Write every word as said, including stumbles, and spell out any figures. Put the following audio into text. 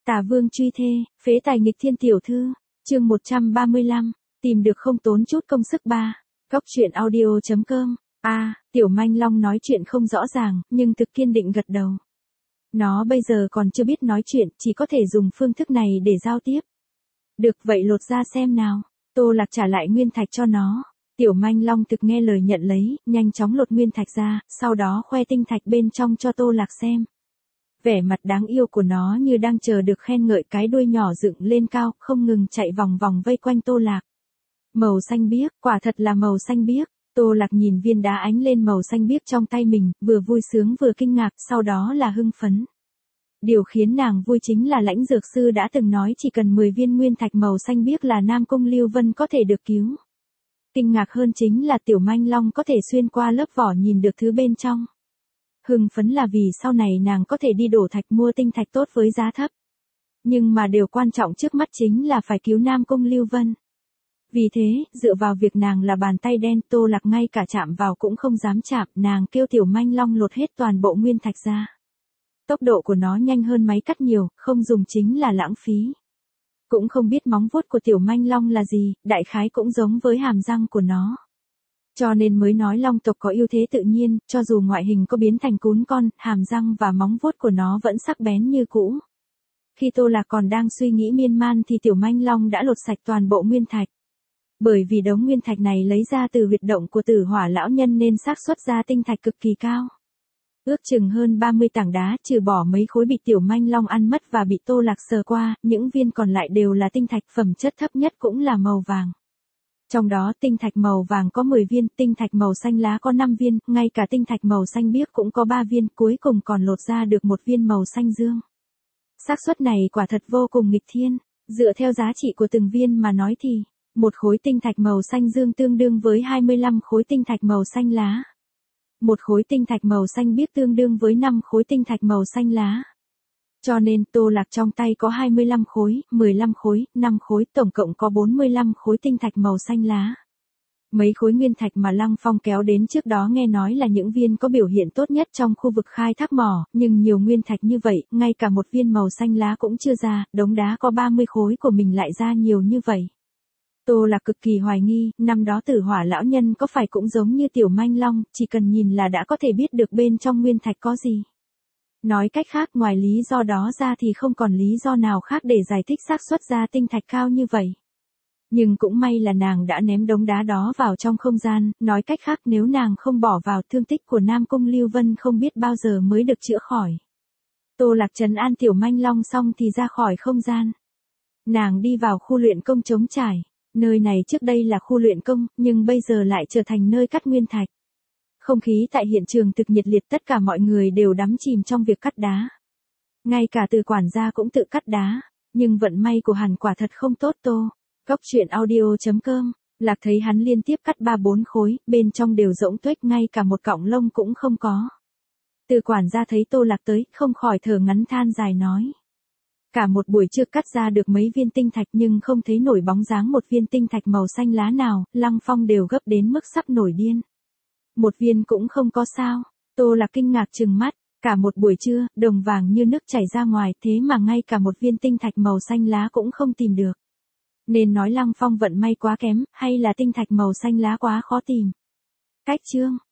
Tà Vương truy thê, phế tài nghịch thiên tiểu thư, chương một trăm ba mươi lăm, tìm được không tốn chút công sức ba. Góc truyện audio chấm com. A, à, Tiểu Manh Long nói chuyện không rõ ràng, nhưng thực kiên định gật đầu. Nó bây giờ còn chưa biết nói chuyện, chỉ có thể dùng phương thức này để giao tiếp. Được vậy lột ra xem nào. Tô Lạc trả lại nguyên thạch cho nó. Tiểu Manh Long thực nghe lời nhận lấy, nhanh chóng lột nguyên thạch ra, sau đó khoe tinh thạch bên trong cho Tô Lạc xem. Vẻ mặt đáng yêu của nó như đang chờ được khen ngợi, cái đuôi nhỏ dựng lên cao, không ngừng chạy vòng vòng vây quanh Tô Lạc. Màu xanh biếc, quả thật là màu xanh biếc. Tô Lạc nhìn viên đá ánh lên màu xanh biếc trong tay mình, vừa vui sướng vừa kinh ngạc, sau đó là hưng phấn. Điều khiến nàng vui chính là Lãnh Dược Sư đã từng nói chỉ cần mười viên nguyên thạch màu xanh biếc là Nam Cung Lưu Vân có thể được cứu. Kinh ngạc hơn chính là Tiểu Manh Long có thể xuyên qua lớp vỏ nhìn được thứ bên trong. Hưng phấn là vì sau này nàng có thể đi đổ thạch mua tinh thạch tốt với giá thấp. Nhưng mà điều quan trọng trước mắt chính là phải cứu Nam Cung Lưu Vân. Vì thế, dựa vào việc nàng là bàn tay đen, Tô Lạc ngay cả chạm vào cũng không dám chạm, nàng kêu Tiểu Manh Long lột hết toàn bộ nguyên thạch ra. Tốc độ của nó nhanh hơn máy cắt nhiều, không dùng chính là lãng phí. Cũng không biết móng vuốt của Tiểu Manh Long là gì, đại khái cũng giống với hàm răng của nó. Cho nên mới nói long tộc có ưu thế tự nhiên, cho dù ngoại hình có biến thành cún con, hàm răng và móng vuốt của nó vẫn sắc bén như cũ. Khi Tô Lạc còn đang suy nghĩ miên man thì Tiểu Manh Long đã lột sạch toàn bộ nguyên thạch. Bởi vì đống nguyên thạch này lấy ra từ huyệt động của Tử Hỏa lão nhân nên xác suất ra tinh thạch cực kỳ cao. Ước chừng hơn ba mươi tảng đá, trừ bỏ mấy khối bị Tiểu Manh Long ăn mất và bị Tô Lạc sờ qua, những viên còn lại đều là tinh thạch, phẩm chất thấp nhất cũng là màu vàng. Trong đó tinh thạch màu vàng có mười viên, tinh thạch màu xanh lá có năm viên, ngay cả tinh thạch màu xanh biếc cũng có ba viên, cuối cùng còn lột ra được một viên màu xanh dương. Xác suất này quả thật vô cùng nghịch thiên, dựa theo giá trị của từng viên mà nói thì, một khối tinh thạch màu xanh dương tương đương với hai mươi lăm khối tinh thạch màu xanh lá. Một khối tinh thạch màu xanh biếc tương đương với năm khối tinh thạch màu xanh lá. Cho nên Tô Lạc trong tay có hai mươi lăm khối, mười lăm khối, năm khối, tổng cộng có bốn mươi lăm khối tinh thạch màu xanh lá. Mấy khối nguyên thạch mà Lăng Phong kéo đến trước đó nghe nói là những viên có biểu hiện tốt nhất trong khu vực khai thác mỏ, nhưng nhiều nguyên thạch như vậy, ngay cả một viên màu xanh lá cũng chưa ra, đống đá có ba mươi khối của mình lại ra nhiều như vậy. Tô Lạc cực kỳ hoài nghi, năm đó Tử Hỏa lão nhân có phải cũng giống như Tiểu Manh Long, chỉ cần nhìn là đã có thể biết được bên trong nguyên thạch có gì. Nói cách khác, ngoài lý do đó ra thì không còn lý do nào khác để giải thích xác suất ra tinh thạch cao như vậy. Nhưng cũng may là nàng đã ném đống đá đó vào trong không gian, nói cách khác nếu nàng không bỏ vào, thương tích của Nam Cung Lưu Vân không biết bao giờ mới được chữa khỏi. Tô Lạc trấn an Tiểu Manh Long xong thì ra khỏi không gian. Nàng đi vào khu luyện công trống trải. Nơi này trước đây là khu luyện công, nhưng bây giờ lại trở thành nơi cắt nguyên thạch. Không khí tại hiện trường thực nhiệt liệt, tất cả mọi người đều đắm chìm trong việc cắt đá. Ngay cả Từ quản gia cũng tự cắt đá, nhưng vận may của hắn quả thật không tốt. Tô, Góc truyện audio chấm com, Lạc thấy hắn liên tiếp cắt ba bốn khối, bên trong đều rỗng tuếch, ngay cả một cọng lông cũng không có. Từ quản gia thấy Tô Lạc tới, không khỏi thở ngắn than dài nói. Cả một buổi trưa cắt ra được mấy viên tinh thạch nhưng không thấy nổi bóng dáng một viên tinh thạch màu xanh lá nào, Lăng Phong đều gấp đến mức sắp nổi điên. Một viên cũng không có sao, Tô Lạc kinh ngạc trừng mắt, cả một buổi trưa, đồng vàng như nước chảy ra ngoài, thế mà ngay cả một viên tinh thạch màu xanh lá cũng không tìm được. Nên nói Lăng Phong vận may quá kém, hay là tinh thạch màu xanh lá quá khó tìm. Cách chương